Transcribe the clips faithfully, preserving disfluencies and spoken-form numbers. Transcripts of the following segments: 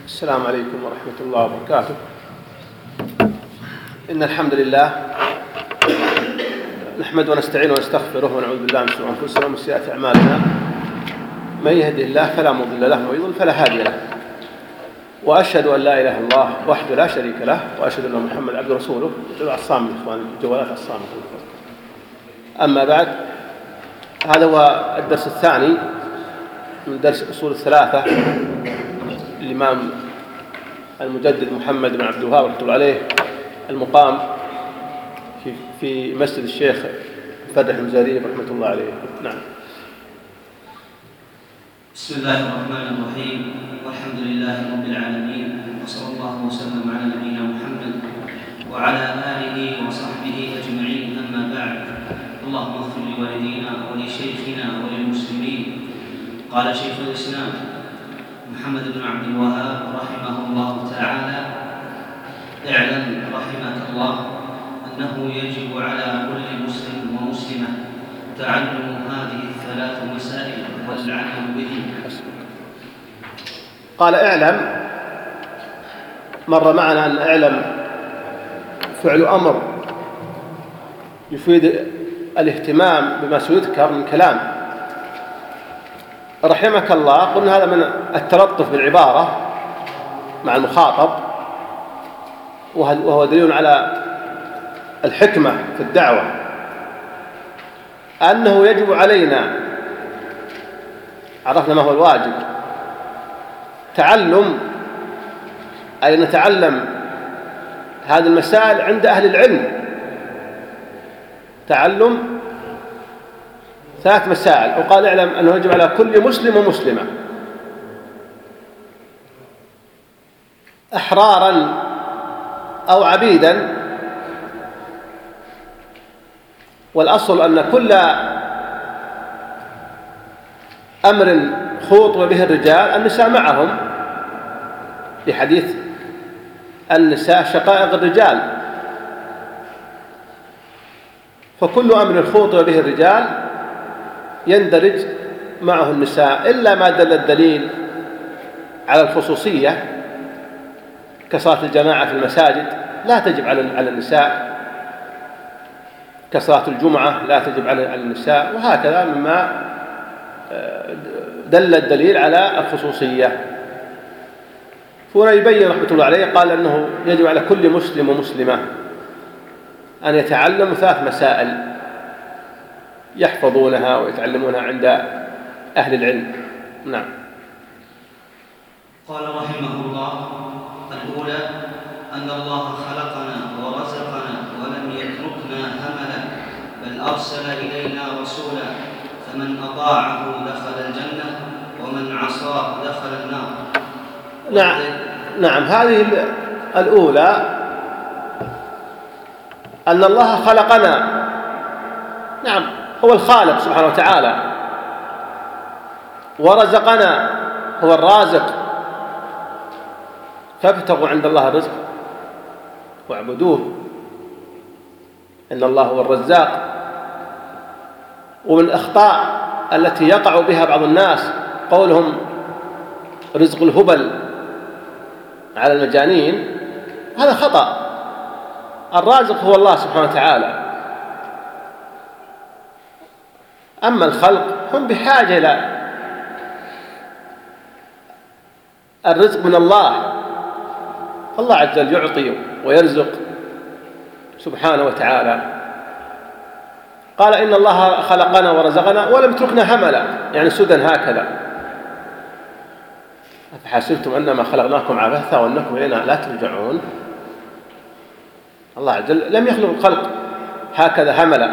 السلام عليكم ورحمة الله وبركاته. إن الحمد لله نحمد ونستعين ونستغفره ونعوذ بالله من شرور أنفسنا ومن سيئات أعمالنا. من يهده الله فلا مضل له ومن يضلل فلا هادي له، وأشهد أن لا إله إلا الله وحده لا شريك له، وأشهد أن محمد عبده ورسوله. الصام إخواني الجوالات الصام. أما بعد، هذا هو الدرس الثاني من درس أصول الثلاثة الإمام المجدد محمد بن عبد الوهاب رحمه الله عليه، المقام في في مسجد الشيخ فرح المزاري رحمة الله عليه. نعم. بسم الله الرحمن الرحيم، والحمد لله رب العالمين، وصلى الله وسلم على نبينا محمد وعلى آله وصحبه أجمعين. أما بعد، اللهم اغفر لوالدينا ولشيخنا وللمسلمين. قال شيخ الإسلام محمد بن عبد الوهاب رحمه الله تعالى: اعلم رحمك الله أنه يجب على كل مسلم ومسلمة تعلم هذه الثلاث مسائل والعمل به. قال اعلم، مر معنا أن اعلم فعل أمر يفيد الاهتمام بما سيذكر من كلام. رحمك الله قلنا هذا من التلطف بالعبارة مع المخاطب، وهو دليل على الحكمة في الدعوة، أنه يجب علينا، عرفنا ما هو الواجب، تعلم، أي نتعلم هذه المسائل عند أهل العلم. تعلم ثلاث مسائل، وقال اعلم أنه يجب على كل مسلم ومسلمة أحرارا أو عبيدا. والأصل أن كل أمر خوطب به الرجال النساء معهم، في حديث النساء شقائق الرجال، فكل أمر خوطب به الرجال يندرج معه النساء، إلا ما دل الدليل على الخصوصية كصلاة الجماعة في المساجد لا تجب على النساء، كصلاة الجمعة لا تجب على النساء، وهكذا مما دل الدليل على الخصوصية. فهنا يبين رحمة الله عليه، قال أنه يجب على كل مسلم ومسلمة أن يتعلموا ثلاث مسائل يحفظونها ويتعلمونها عند أهل العلم. نعم. قال رحمه الله: الأولى أن الله خلقنا ورزقنا ولم يتركنا هملا، بل أرسل إلينا رسولا، فمن أطاعه دخل الجنة ومن عصاه دخل النار. نعم نعم هذه الأولى أن الله خلقنا، نعم هو الخالق سبحانه وتعالى، ورزقنا هو الرازق، فابتغوا عند الله الرزق واعبدوه إن الله هو الرزاق. ومن الأخطاء التي يقع بها بعض الناس قولهم رزق الهبل على المجانين، هذا خطأ. الرازق هو الله سبحانه وتعالى، أما الخلق هم بحاجة إلى الرزق من الله. الله عز وجل يعطي ويرزق سبحانه وتعالى. قال إن الله خلقنا ورزقنا ولم يتركنا هملا، يعني سدى هكذا. أفحسبتم أنما خلقناكم عبثا وأنكم إلينا لا ترجعون. الله عز وجل لم يخلق الخلق هكذا هملا،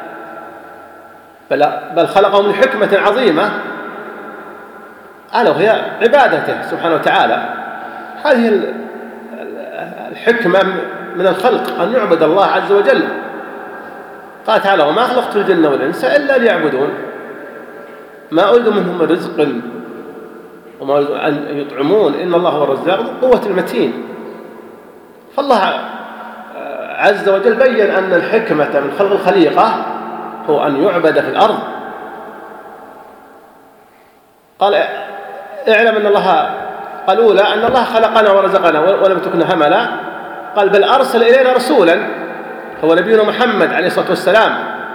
بل, بل خلقهم لحكمة عظيمة، ألا وهي عبادته سبحانه وتعالى. هذه الحكمة من الخلق، أن يعبد الله عز وجل. قال تعالى: وما خلقت الجن والإنس إلا ليعبدون، ما أريد منهم رزق وما أريد أن يطعمون، إن الله هو الرزاق ذو القوة المتين. فالله عز وجل بين أن الحكمة من خلق الخليقة هو أن يعبد في الأرض. قال: اعلم أن الله الأولى أن الله خلقنا ورزقنا ولم تكن هملا، قال بل أرسل إلينا رسولا هو نبينا محمد عليه الصلاة والسلام.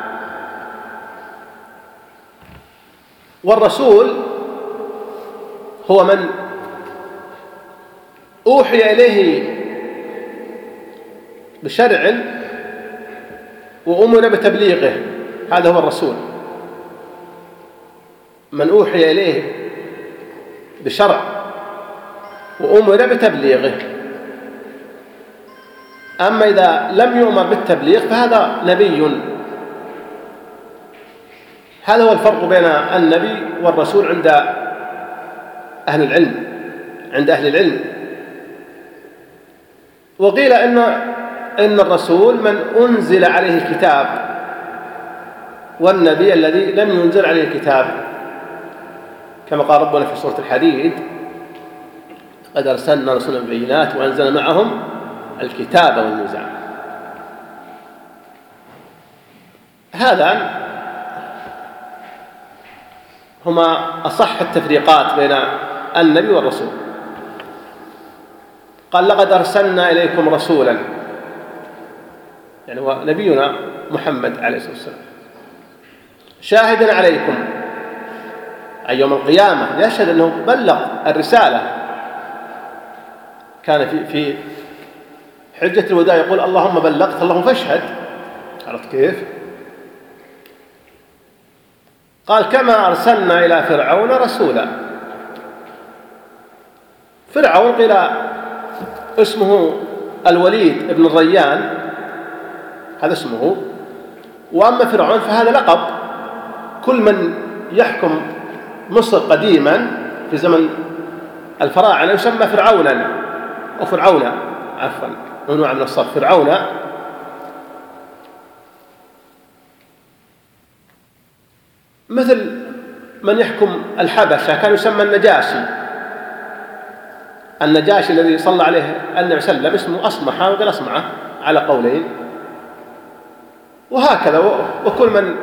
والرسول هو من أوحي إليه بشرع وأمر بتبليغه، هذا هو الرسول، من أوحي إليه بشرع وأمر بتبليغه. أما إذا لم يؤمر بالتبليغ فهذا نبي. هذا هو الفرق بين النبي والرسول عند أهل العلم عند أهل العلم وقيل إن إن الرسول من أنزل عليه الكتاب، والنبي الذي لم ينزل عليه الكتاب، كما قال ربنا في سورة الحديد قد أرسلنا رسولا بالبينات وأنزلنا معهم الكتاب والميزان. هذا هما أصح التفريقات بين النبي والرسول. قال لقد أرسلنا إليكم رسولا، يعني هو نبينا محمد عليه الصلاة والسلام، شاهدا عليكم أي يوم القيامة يشهد أنه بلغ الرسالة. كان في في حجة الوداع يقول اللهم بلغت اللهم فاشهد، عرفت كيف؟ قال كما أرسلنا إلى فرعون رسولا. فرعون قيل اسمه الوليد بن الريان، هذا اسمه، وأما فرعون فهذا لقب. كل من يحكم مصر قديما في زمن الفراعنة يسمى فرعونا أو فرعون، عفوا ممنوع من الصرف، فرعون. مثل من يحكم الحبشة كان يسمى النجاشي. النجاشي الذي صلى عليه النبي صلى الله عليه وسلم اسمه أصمح وقال أصمعه على قولين. وهكذا، وكل من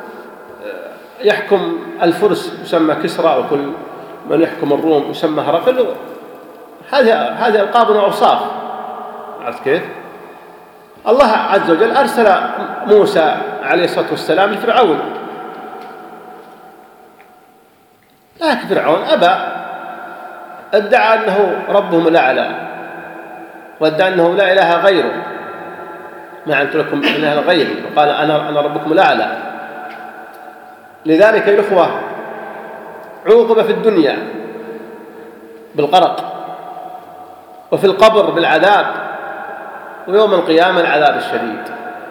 يحكم الفرس يسمى كسرى، وكل من يحكم الروم يسمى هرقل. هذه هذه ألقاب وأوصاف، عرفت كيف؟ الله عز وجل أرسل موسى عليه الصلاة والسلام لفرعون، لكن فرعون أبى، ادعى أنه ربهم الأعلى وادعى أنه لا إله غيره، ما علمت لكم إله غيري، وقال أنا أنا ربكم الأعلى. لذلك يا إخوة عوقب في الدنيا بالغرق، وفي القبر بالعذاب، ويوم القيامة العذاب الشديد.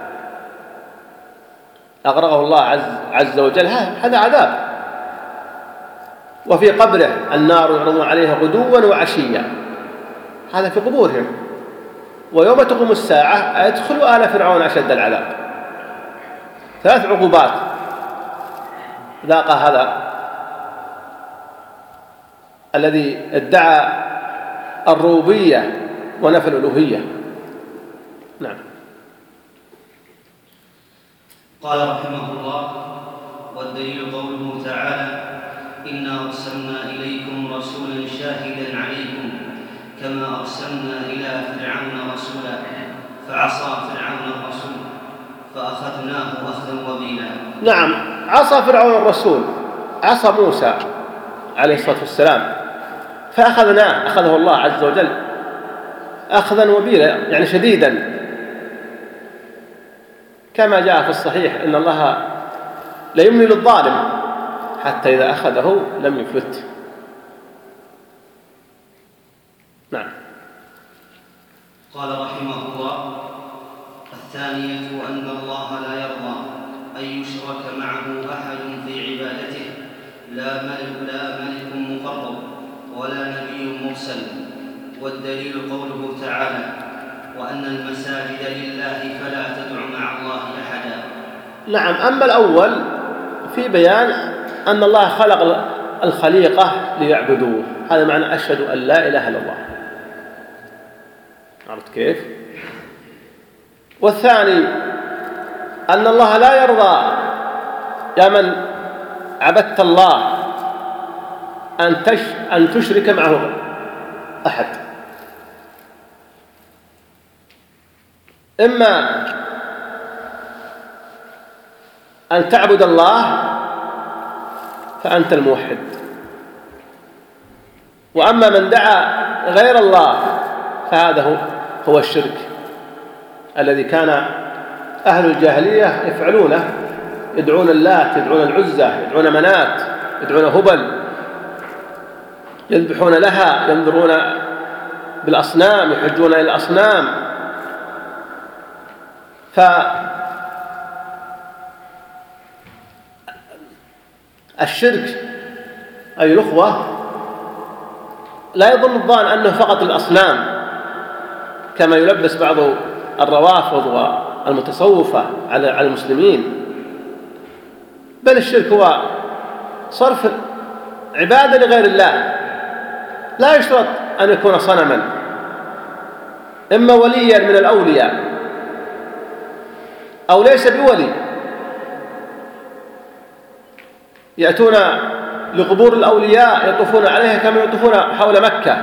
أغرقه الله عز, عز وجل، هذا عذاب. وفي قبره النار يعرضون عليها غدوا وعشيا، هذا في قبورهم. ويوم تقوم الساعة أدخلوا آل فرعون أشد العذاب. ثلاث عقوبات ذاق هذا الذي ادعى الربوبية ونفى الألوهية. نعم. قال رحمه الله: والدليل قوله تعالى: إنا أرسلنا إليكم رسولا شاهدا عليكم كما أرسلنا إلى فرعون رسولا فعصى فرعون الرسول فأخذناه أخذا وبيلا. نعم، عصى فرعون الرسول، عصى موسى عليه الصلاة والسلام، فأخذناه، أخذه الله عز وجل أخذا وبيلا، يعني شديدا، كما جاء في الصحيح إن الله لا يملي للظالم حتى إذا أخذه لم يفلت. نعم. قال رحمه الله: الثانية أن الله لا يرضى أن يشرك معه أحد في عبادته، لا ملك لا ملك مقرب ولا نبي مرسل. والدليل قوله تعالى: وأن المساجد لله فلا تدع مع الله أحدا. نعم. أما الأول في بيان أن الله خلق الخليقة ليعبدوه، هذا معنى أشهد أن لا إله إلا الله، عرفت كيف؟ والثاني أن الله لا يرضى يا من عبدت الله أن تش أن تشرك معه أحد. إما أن تعبد الله فأنت الموحد، وأما من دعا غير الله فهذا هو هو الشرك الذي كان أهل الجاهلية يفعلونه، يدعون اللات، يدعون العزى، يدعون منات، يدعون هبل، يذبحون لها، ينذرون بالأصنام، يحجون إلى الأصنام. فالشرك أي الأخوة لا يظن الظان أنه فقط الأصنام كما يلبس بعض الروافض والمتصوفة على المسلمين، بل الشرك هو صرف عبادة لغير الله، لا يشترط أن يكون صنما، إما وليا من الأولياء أو ليس بولي، يأتون لقبور الأولياء يطوفون عليها كما يطوفون حول مكة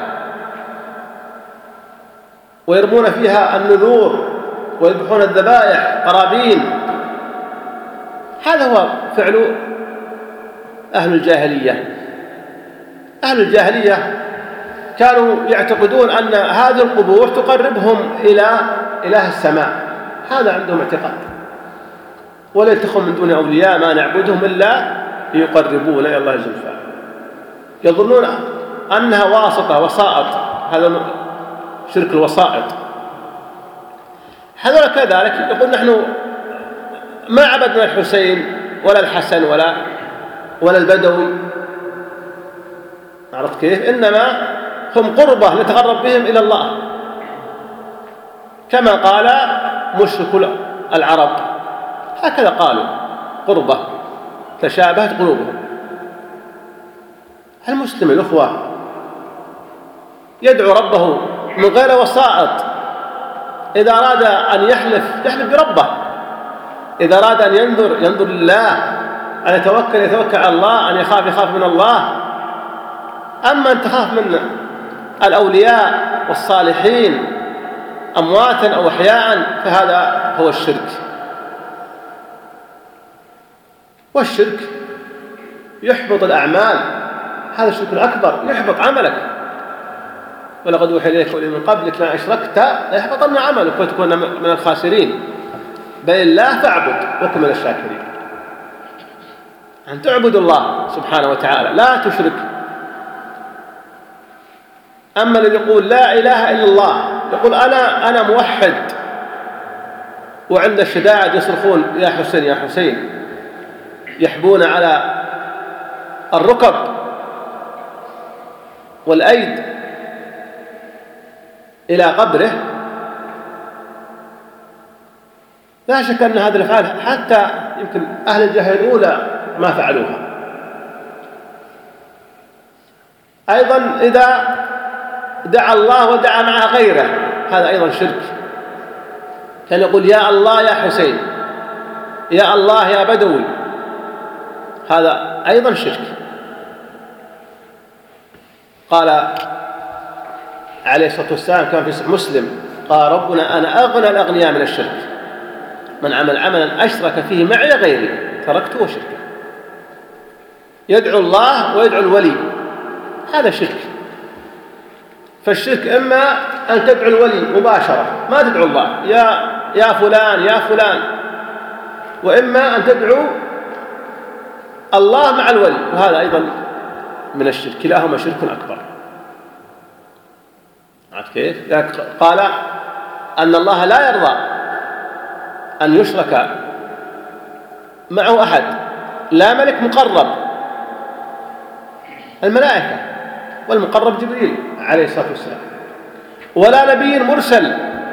ويرمون فيها النذور ويذبحون الذبائح قرابين. هذا هو فعل أهل الجاهلية. أهل الجاهلية كانوا يعتقدون أن هذه القبور تقربهم إلى إله السماء، هذا عندهم اعتقاد، ولا يتخذون من دون أولياء ما نعبدهم إلا يقربون إلى الله زلفى، يظنون أنها واسطة وسائط، هذا شرك الوسائط. هذول كذلك يقول نحن ما عبدنا الحسين ولا الحسن ولا ولا البدوي، عرفت كيف؟ إنما هم قربة نتقرب بهم إلى الله، كما قال مشرك العرب، هكذا قالوا قربة تشابهت قلوبهم. المسلم الأخوة يدعو ربه من غير وسائط، إذا أراد أن يحلف يحلف بربه، إذا أراد أن ينذر ينذر لله، أن يتوكل يتوكل على الله، أن يخاف يخاف من الله. أما أن تخاف من الأولياء والصالحين أمواتا أو أحياء فهذا هو الشرك. والشرك يحبط الأعمال، هذا الشرك الأكبر يحبط عملك. ولقد أوحي إليك ومن قبلك لئن أشركت ليحبطن عملك وتكون من الخاسرين، بل الله فاعبد وكن من الشاكرين. أن تعبد الله سبحانه وتعالى لا تشرك. أما الذي يقول لا إله إلا الله، يقول أنا أنا موحد، وعند الشدائد يصرخون يا حسين يا حسين، يحبون على الركب والأيد إلى قبره، لا شك أن هذه الأفعال حتى يمكن أهل الجاهلية الأولى ما فعلوها. أيضا إذا دعا الله ودعا معه غيره هذا أيضا شرك، كان يقول يا الله يا حسين، يا الله يا بدوي، هذا أيضا شرك. قال عليه الصلاة والسلام كما في صحيح مسلم قال ربنا أنا أغنى الأغنياء من الشرك، من عمل عملا أشرك فيه معي غيري تركته وشركه. يدعو الله ويدعو الولي، هذا شرك. فالشرك إما أن تدعو الولي مباشرة ما تدعو الله يا يا فلان يا فلان، وإما أن تدعو الله مع الولي، وهذا أيضا من الشرك، كلاهما شرك أكبر. عرفت كيف؟ قال أن الله لا يرضى أن يشرك معه أحد، لا ملك مقرب، الملائكة والمقرب جبريل عليه الصلاة والسلام، ولا نبي مرسل،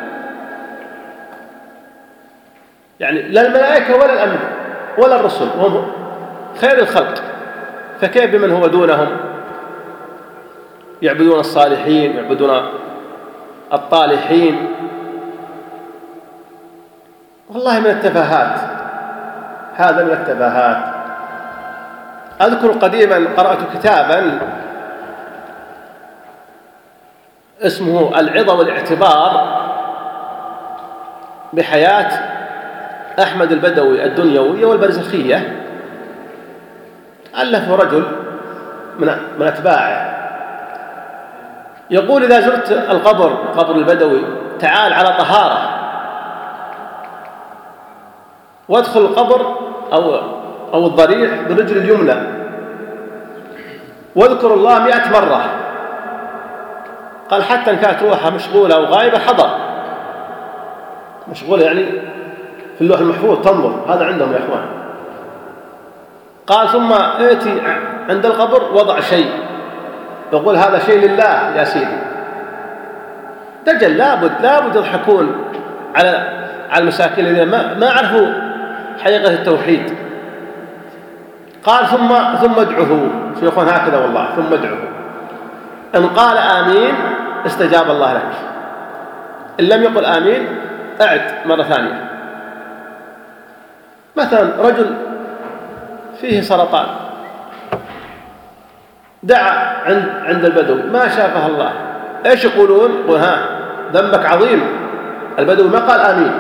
يعني لا الملائكة ولا الأنبياء ولا الرسل، وهم خير الخلق، فكيف بمن هو دونهم؟ يعبدون الصالحين، يعبدون الطالحين. والله من التفاهات، هذا من التفاهات. أذكر قديما قرأت كتابا اسمه العظة والاعتبار بحياة أحمد البدوي الدنيوية والبرزخية، ألفه رجل من أتباعه يقول: إذا زرت القبر قبر البدوي تعال على طهارة، وادخل القبر أو أو الضريح بالرجل اليمنى، واذكر الله مئة مرة. قال: حتى إن كانت روحها مشغولة أو غائبة حضر، مشغولة يعني في اللوح المحفوظ تنظر، هذا عندهم يا إخوان. قال: ثم ائتي عند القبر وضع شيء، يقول: هذا شيء لله يا سيدي. دجل لابد لابد يضحكون على على المساكين الذين ما ما عرفوا حقيقة التوحيد. قال: ثم ثم ادعه، شيخون هكذا والله، ثم ادعه، إن قال آمين استجاب الله لك، إن لم يقل آمين أعد مرة ثانية. مثلا رجل فيه سرطان دعا عند عند البدوي ما شافه الله، ايش يقولون؟ يقول: ها ذنبك عظيم، البدوي ما قال آمين.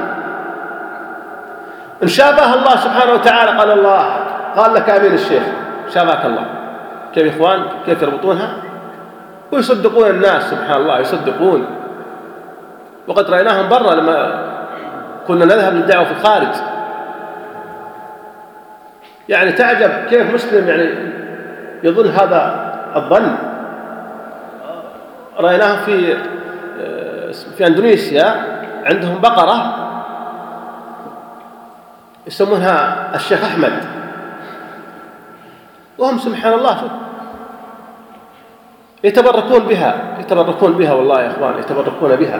إن شافه الله سبحانه وتعالى قال الله قال لك آمين الشيخ، شافاك الله. كيف يا إخوان؟ كيف يربطونها ويصدقون الناس؟ سبحان الله، يصدقون. وقد رأيناهم برا لما كنا نذهب للدعوة في الخارج، يعني تعجب كيف مسلم يعني يظن هذا الظن. رأيناهم في في أندونيسيا، عندهم بقرة يسمونها الشيخ أحمد، وهم سبحان الله يتبركون بها يتبركون بها والله يا إخوان، يتبركون بها.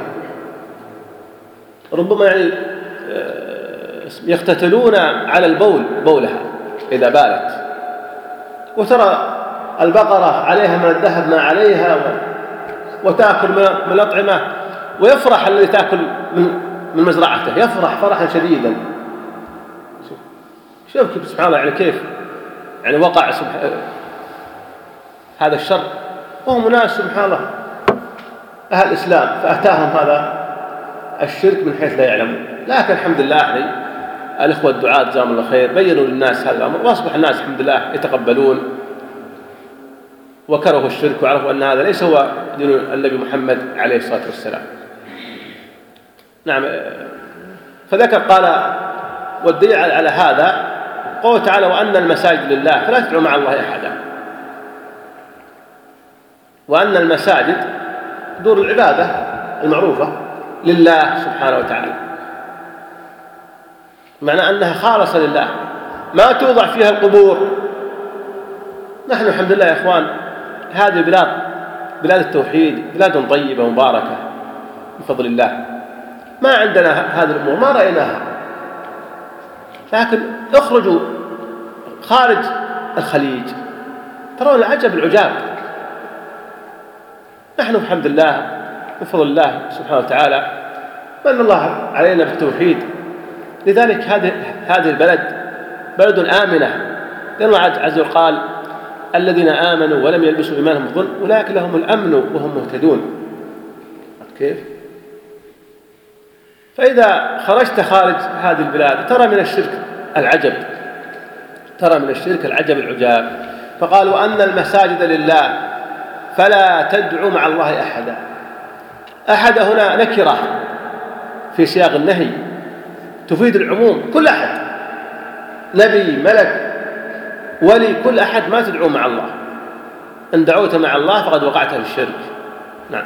ربما يعني يقتتلون على البول بولها إذا بالت، وترى البقرة عليها من الذهب ما عليها، وتأكل من الأطعمة، ويفرح الذي تأكل من مزرعته، يفرح فرحا شديدا. شوف كيف سبحان الله، يعني كيف يعني وقع هذا الشر، وهم ناس سبحان الله أهل الإسلام، فأتاهم هذا الشرك من حيث لا يعلمون. لكن الحمد لله علي الإخوة الدعاة جزاهم الله خير بينوا للناس هذا الأمر، وأصبح الناس الحمد لله يتقبلون وكرهوا الشرك، وعرفوا أن هذا ليس هو دين النبي محمد عليه الصلاة والسلام. نعم. فذكر قال: والدليل على هذا قوله تعالى: وأن المساجد لله فلا تدعوا مع الله أحدا. وأن المساجد دور العبادة المعروفة لله سبحانه وتعالى، معنى أنها خالصة لله، ما توضع فيها القبور. نحن الحمد لله يا إخوان هذه بلاد بلاد التوحيد، بلاد طيبة مباركة بفضل الله، ما عندنا هذه الأمور، ما رأيناها. لكن اخرجوا خارج الخليج ترون العجب العجاب. نحن الحمد لله بفضل الله سبحانه وتعالى من الله علينا بالتوحيد، لذلك هذه هذه البلد بلد آمنة، لأن الله عز وجل قال: الذين آمنوا ولم يلبسوا إيمانهم بظلم أولئك لهم الأمن وهم مهتدون. كيف؟ فإذا خرجت خارج هذه البلاد ترى من الشرك العجب، ترى من الشرك العجب العجاب. فقالوا: أن المساجد لله فلا تدعوا مع الله أحدا. أحد هنا نكرة في سياق النهي تفيد العموم، كل أحد، نبي، ملك، ولي، كل أحد ما تدعو مع الله. إن دعوت مع الله فقد وقعت في الشرك. نعم.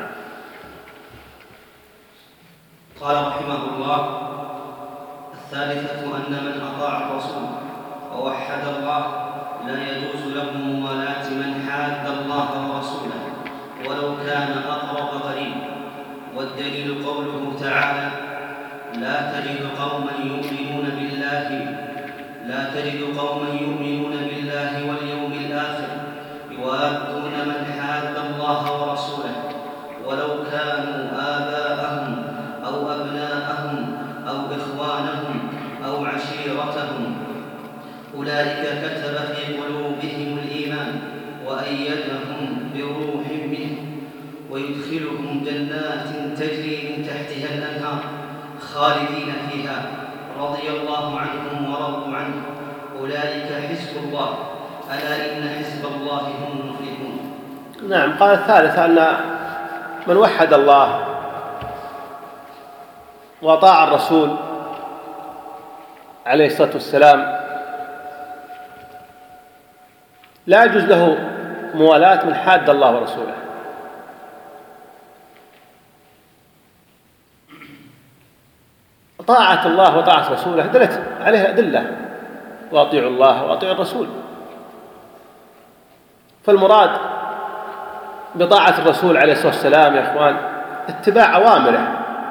قال رحمه الله: الثالثة أن من أطاع الرسول ووحد الله لا يجوز له موالاة من حاد الله ورسوله ولو كان أقرب قريب. والدليل قوله تعالى: لا تجد قوما يؤمنون بالله لا تجد قوما يؤمنون بالله واليوم الآخر يوادون من حاد الله ورسوله ولو كانوا آباءهم أو أبناءهم أو إخوانهم أو عشيرتهم أولئك كتب في قلوبهم الإيمان وأيدهم بروح منه ويدخلهم جنات تجري من تحتها الأنهار خالدين فيها رضي الله عنهم ورضوا عنه أولئك حزب الله ألا إن حزب الله هم المفلحون. نعم. قال الثالث أن من وحد الله وأطاع الرسول عليه الصلاة والسلام لا يجوز له موالاة من حاد الله ورسوله. طاعة الله وطاعة رسوله دلت عليها أدلة، وأطيعوا الله وأطيعوا الرسول. فالمراد بطاعة الرسول عليه الصلاة والسلام يا أخوان اتباع أوامره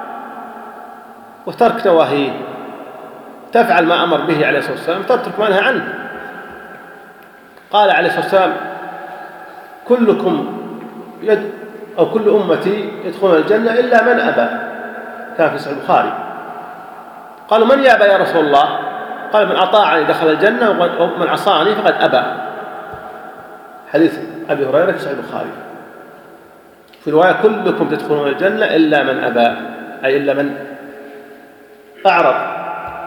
وترك نواهيه، تفعل ما أمر به عليه الصلاة والسلام، تترك ما نهى عنه. قال عليه الصلاة والسلام كلكم يد أو كل أمتي يدخلون الجنة إلا من أبى، كان في صحيح البخاري. قالوا من يأبى يا رسول الله؟ قال من أطاعني دخل الجنة ومن عصاني فقد أبى. حديث أبي هريرة في صحيح البخاري. في رواية كلكم تدخلون الجنة إلا من أبى، أي إلا من أعرض.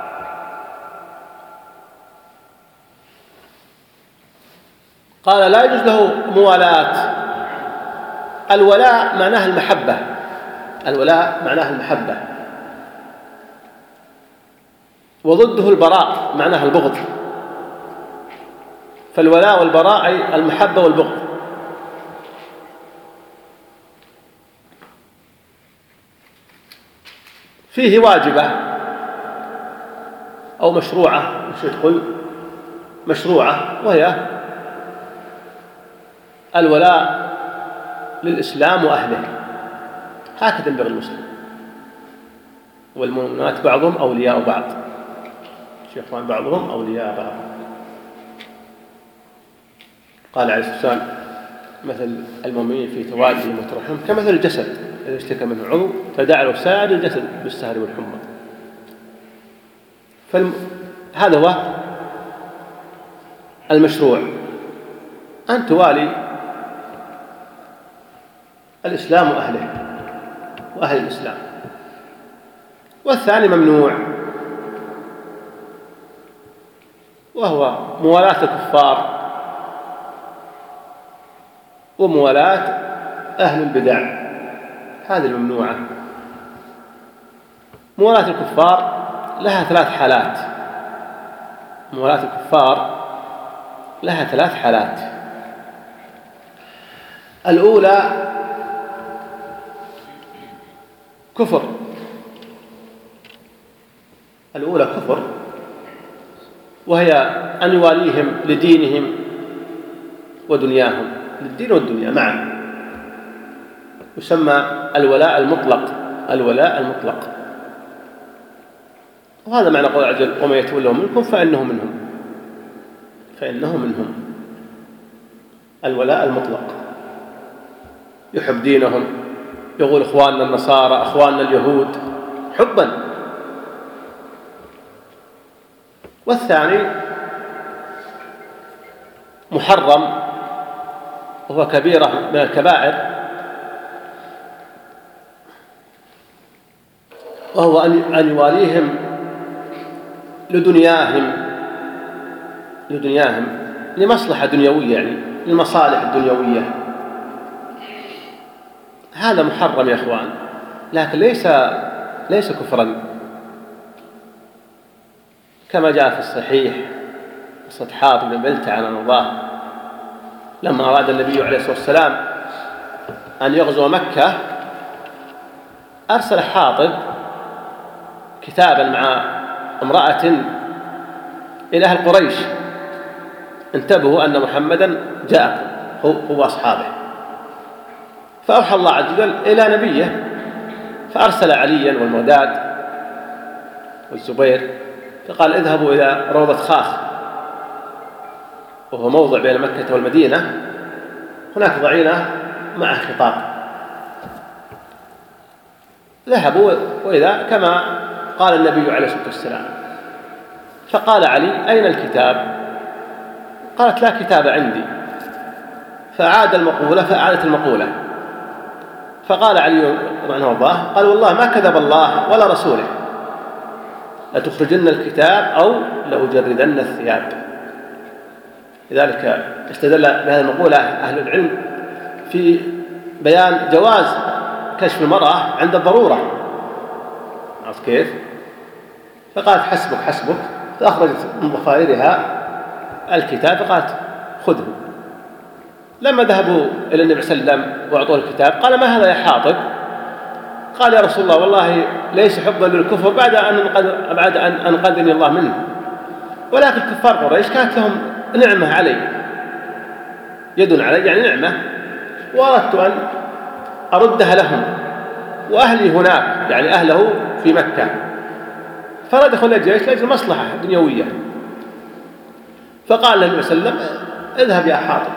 قال لا يجوز له موالاة. الولاء معناه المحبة، الولاء معناه المحبة، وضده البراء معناه البغض. فالولاء والبراء أي المحبة والبغض. فيه واجبة أو مشروعة، مش تقول مشروعة، وهي الولاء للإسلام وأهله، هكذا ينبغي المسلم. والمؤمنات بعضهم أولياء بعض، شيخوان بعضهم أولياء بعض. قال عليه الصلاة والسلام مثل المؤمنين في توادهم وترحمهم كمثل الجسد إذا اشتكى منه عضو تداعى له سائر الجسد بالسهر والحمى. فهذا هو المشروع، أن توالي الإسلام وأهله وأهل الإسلام. والثاني ممنوع، وهو موالاة الكفار وموالاة أهل البدع، هذه الممنوعة. موالاة الكفار لها ثلاث حالات، موالاة الكفار لها ثلاث حالات. الأولى كفر، الأولى كفر، وهي أن يواليهم لدينهم ودنياهم، للدين والدنيا معا، يسمى الولاء المطلق، الولاء المطلق. وهذا معنى قول عز وجل ومن يتولهم منكم فإنه منهم، فإنه منهم. الولاء المطلق، يحب دينهم، يقول إخواننا النصارى أخواننا اليهود حبا. والثاني محرم، وهو كبيرة من الكبائر، وهو أن يواليهم لدنياهم، لدنياهم لمصلحة دنيوية، يعني للمصالح الدنيوية. هذا محرم يا إخوان، لكن ليس ليس كفرا، كما جاء في الصحيح قصة حاطب بن بلتعة عن الله لما أراد النبي عليه الصلاة والسلام أن يغزو مكة أرسل حاطب كتابا مع امرأة إلى أهل قريش انتبهوا أن محمدا جاءكم هو وأصحابه. فأوحى الله عز وجل إلى نبيه فأرسل عليا والموداد والزبير فقال اذهبوا إلى روضة خاخ، وهو موضع بين مكة والمدينة، هناك ضعينة معه خطاب. ذهبوا، وإذا كما قال النبي عليه الصلاة والسلام. فقال علي أين الكتاب؟ قالت لا كتاب عندي. فأعاد المقولة فأعادت المقولة، فقال علي رحمه الله قال والله ما كذب الله ولا رسوله لتخرجن الكتاب أو لأجردن الثياب. لذلك استدل بهذه المقولة أهل العلم في بيان جواز كشف المرأة عند الضرورة. عرفت كيف؟ فقالت حسبك حسبك، فأخرجت من ضفائرها الكتاب فقالت خذه. لما ذهبوا إلى النبي صلى الله عليه وسلم وأعطوه الكتاب قال ما هذا يا حاطب؟ قال يا رسول الله والله ليس حبا للكفر بعد أن بعد أن أنقذني الله منه، ولكن كفار قريش كانت لهم نعمة علي، يد علي يعني نعمة، وأردت أن أردها لهم، وأهلي هناك يعني أهله في مكة، فرد يدخل الجيش لأجل مصلحة دنيوية. فقال النبي صلى الله عليه وسلم اذهب يا حاطب.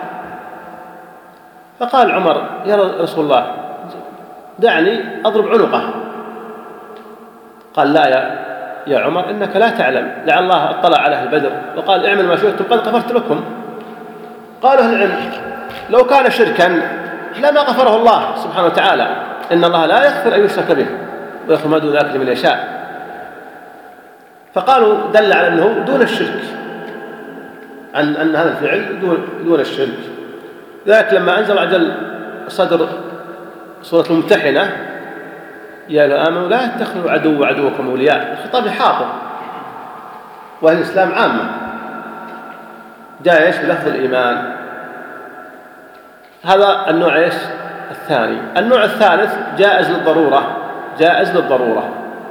فقال عمر يا رسول الله دعني أضرب عنقه. قال لا يا يا عمر إنك لا تعلم، لعل الله اطلع على أهل بدر وقال اعمل ما شئتم قد غفرت لكم. قال أهل العلم لو كان شركا لما غفره الله سبحانه وتعالى، إن الله لا يغفر أن يشرك به ويغفر ما دون ذلك لمن يشاء. فقالوا دل على أنه دون الشرك، أن أن هذا الفعل دون دون الشرك. ذلك لما أنزل عجل صدر سورة الممتحنة يا أيها آمنوا لا تتخذوا عدو وعدوكم أولياء، الخطاب حاضر وأهل الإسلام عامة، جاء ايش بلفظ الإيمان. هذا النوع ايش الثاني. النوع الثالث جائز للضرورة، جائز للضرورة،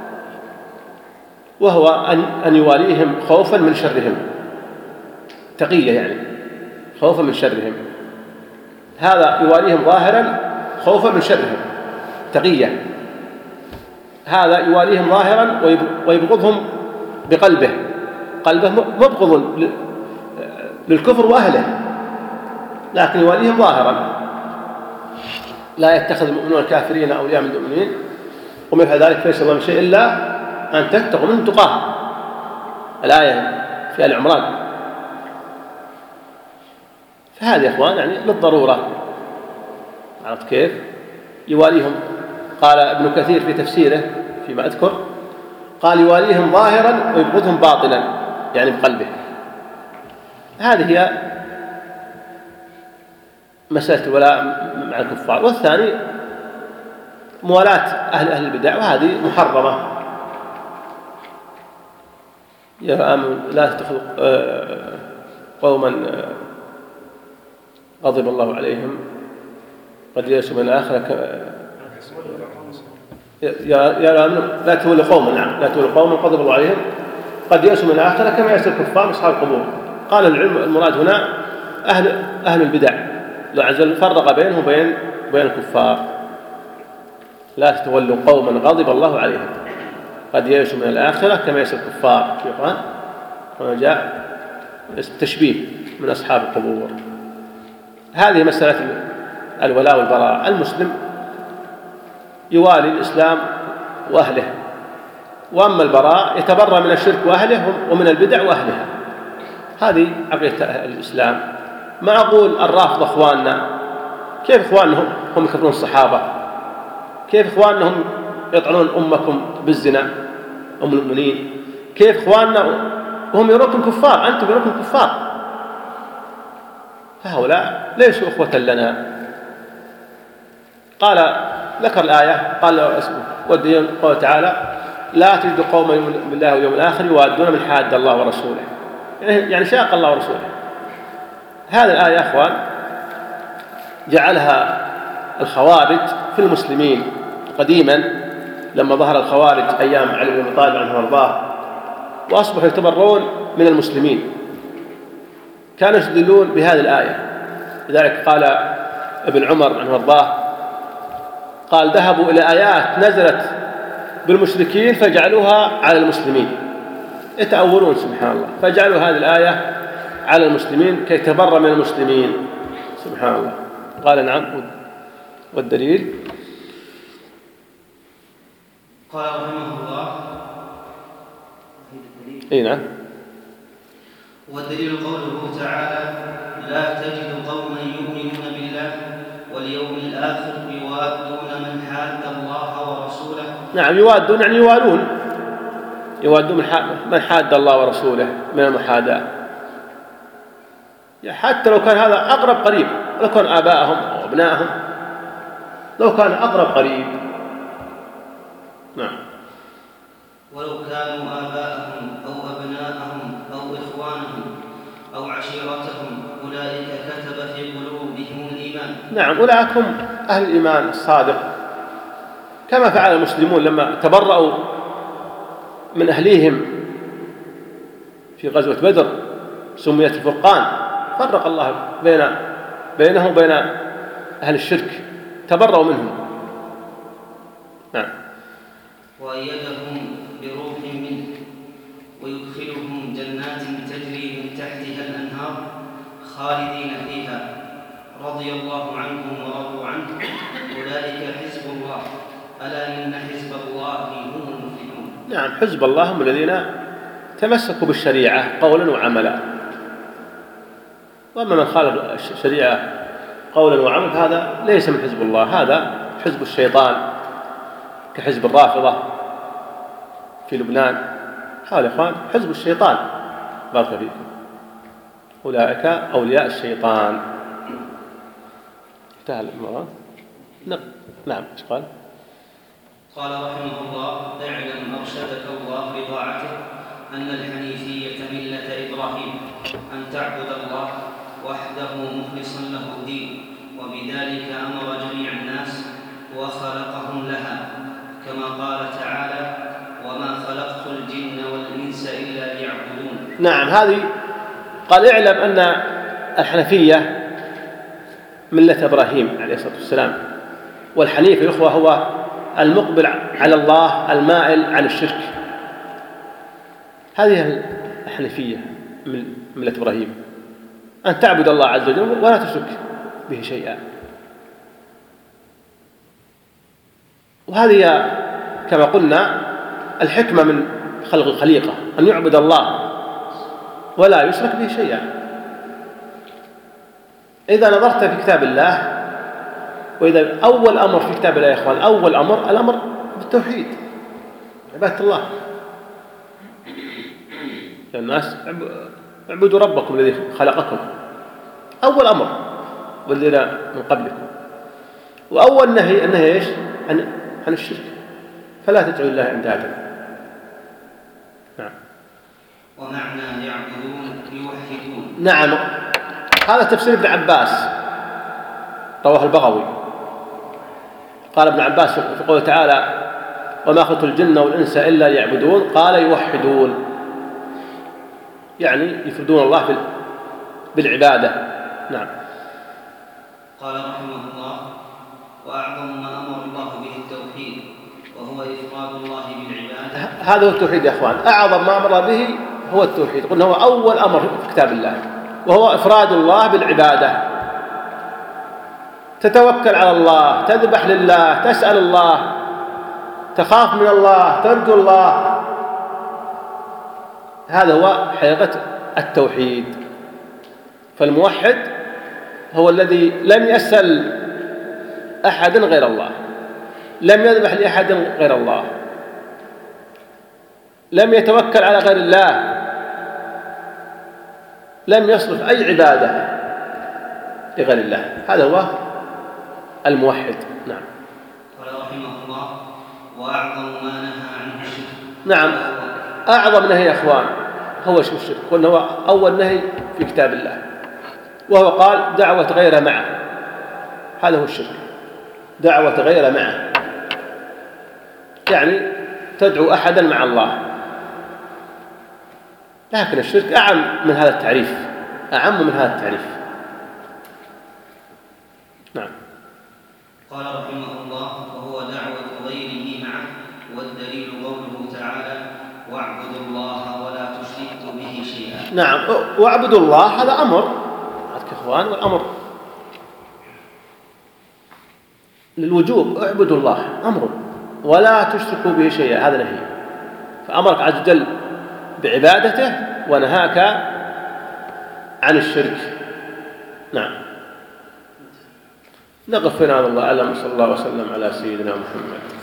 وهو أن أن يواليهم خوفا من شرهم، تقية يعني خوفا من شرهم. هذا يواليهم ظاهرا خوفا من شرهم تقية، هذا يواليهم ظاهرا ويبغضهم بقلبه، قلبه مبغض للكفر وأهله، لكن يواليهم ظاهرا. لا يتخذ المؤمنون الكافرين أولياء من المؤمنين ومثل ذلك فليس الله من شيء إلا أن تتقوا من تقاه، الآية في آل عمران. فهذه يا إخوان يعني للضرورة. عرفت كيف؟ يواليهم. قال ابن كثير في تفسيره فيما أذكر قال يواليهم ظاهرا ويبغضهم باطنا يعني بقلبه. هذه هي مسألة الولاء مع الكفار. والثاني موالاة أهل أهل البدع، وهذه محرمة. يا آمن لا تتخذوا قوما غضب الله عليهم قد يأسوا من الآخرة يا يا آمن لا تولوا قوما، نعم لا تولوا قوما غضب الله عليهم قد يأسوا من الآخرة كما يأس الكفار أصحاب القبور. قال العلم المراد هنا أهل أهل البدع، الله عز وجل فرق بينهم وبين بين الكفار. لا تتولوا قوما غضب الله عليهم قد يأسوا من الآخرة كما يأس الكفار. في القرآن هنا جاء التشبيه من أصحاب القبور. هذه مسألة الولاء والبراء. المسلم يوالي الإسلام وأهله، وأما البراء يتبرأ من الشرك وأهله ومن البدع وأهلها. هذه عقيدة الإسلام. ما أقول الرافضة إخواننا، كيف إخوانهم هم يكفرون الصحابة؟ كيف إخوانهم يطعنون أمكم بالزنا أم المؤمنين؟ كيف إخواننا وهم يروكم كفار، أنتم يروكم كفار؟ فهؤلاء ليسوا أخوة لنا. قال ذكر الآية قال والدين قال تعالى لا تجد قوما يؤمنون بالله واليوم الآخر يوادون من حاد الله ورسوله، يعني شاق الله ورسوله. هذه الآية يا أخوان جعلها الخوارج في المسلمين قديما، لما ظهر الخوارج أيام علي بن أبي طالب عنه وارضاه وأصبحوا يتبرؤون من المسلمين، كانوا يستدلون بهذه الآية. لذلك قال ابن عمر عنه وارضاه قال ذهبوا إلى آيات نزلت بالمشركين فجعلوها على المسلمين، يتأولون سبحان الله، فجعلوا هذه الآية على المسلمين كي يتبرأ من المسلمين سبحان الله. قال نعم والدليل قال رحمه الله اي نعم والدليل قوله تعالى لا تجد قوما يؤمنون بالله واليوم الآخر يوادون من نعم يوادون يعني يوالون، يوادون من حاد الله ورسوله من المحاداة، حتى لو كان هذا أقرب قريب، لو كان آباءهم أو أبنائهم، لو كان أقرب قريب. نعم. ولو كانوا آباءهم أو أبناءهم أو إخوانهم أو عشيرتهم أولئك كتب في قلوبهم الإيمان. نعم أولئك هم أهل الإيمان الصادق، كما فعل المسلمون لما تبرأوا من أهليهم في غزوة بدر، سميت الفرقان، فرق الله بين بينهم وبين أهل الشرك، تبرأوا منهم. نعم. وأيدهم بروح منه ويدخلهم جنات تجري من تحتها الأنهار خالدين فيها رضي الله عنهم ورضوا عنه أولئك حزب الله ألا إن حزب الله هم المفلحون. نعم حزب الله هم الذين تمسكوا بالشريعة قولا وعملا، وأما من خالف الشريعة قولا وعملا هذا ليس من حزب الله، هذا حزب الشيطان كحزب الرافضة في لبنان، هذا إخوان حزب الشيطان بارك فيكم، أولئك أولياء الشيطان. انتهى المرة. نعم ايش قال؟ قال رحمه الله: اعلم أرشدك الله بطاعته أن الحنيفية ملة إبراهيم، أن تعبد الله وحده مخلصا له الدين، وبذلك أمر جميع الناس وخلقهم لها، كما قال تعالى: وما خلقت الجن والإنس إلا ليعبدون. نعم هذه قال اعلم أن الحنفية ملة إبراهيم عليه الصلاة والسلام، والحنيف يا إخوة هو المقبل على الله المائل عن الشرك، هذه الحنفية من ملة إبراهيم، أن تعبد الله عز وجل ولا تشرك به شيئا. وهذه كما قلنا الحكمة من خلق الخليقة، أن يعبد الله ولا يشرك به شيئا. إذا نظرت في كتاب الله، وإذا أول أمر في كتاب الله يا إخوان، أول أمر الأمر بالتوحيد، عبادة الله. يا الناس اعبدوا ربكم الذي خلقكم، أول أمر، والذين من قبلكم. وأول نهي النهي إيش؟ عن عن الشرك، فلا تدعوا الله أندادا. نعم. ومعنى يعبدون يوحدون. نعم هذا تفسير ابن عباس رواه البغوي، قال ابن عباس في قوله تعالى: وما خلقت الجن والإنس إلا ليعبدون، قال يوحدون، يعني يفردون الله بالعبادة. نعم. قال رحمه الله: وأعظم ما أمر الله به التوحيد، وهو إفراد الله بالعبادة. هذا هو التوحيد يا أخوان، أعظم ما أمر به هو التوحيد، قلنا هو أول أمر في كتاب الله، وهو إفراد الله بالعبادة. تتوكل على الله، تذبح لله، تسأل الله، تخاف من الله، ترجو الله، هذا هو حقيقة التوحيد. فالموحد هو الذي لم يسأل أحدا غير الله، لم يذبح لأحد غير الله، لم يتوكل على غير الله، لم يصرف أي عبادة لغير الله، هذا هو الموحد. نعم. قال رحمه الله: وأعظم ما نهى عنه الشرك. نعم أعظم نهي يا أخوان هو الشرك، قلنا هو أول نهي في كتاب الله، وهو قال: دعوة غير معه، هذا هو الشرك، دعوة غير معه، يعني تدعو أحدا مع الله. لكن الشرك أعم من هذا التعريف، أعم من هذا التعريف. نعم. قال رحمه الله: وهو دعوة غيره معه، والدليل قوله تعالى: واعبدوا الله ولا تشركوا به شيئا. نعم واعبدوا الله هذا أمر، هذا كإخوان، والأمر للوجوب، اعبدوا الله أمر، ولا تشركوا به شيئا هذا نهي، فأمرك عز وجل بعبادته ونهاك عن الشرك. نعم. نقف هنا، الله أعلم، صلى الله وسلم على سيدنا محمد.